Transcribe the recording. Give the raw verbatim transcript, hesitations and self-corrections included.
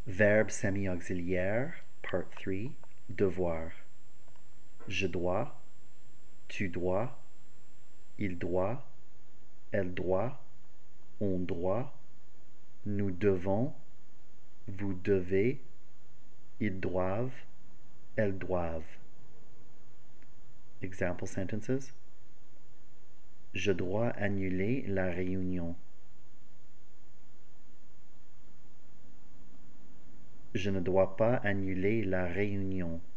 Verbe semi-auxiliaire, part three, devoir. Je dois, tu dois, il doit, elle doit, on doit, nous devons, vous devez, ils doivent, elles doivent. Example sentences. Je dois annuler la réunion. Je ne dois pas annuler la réunion.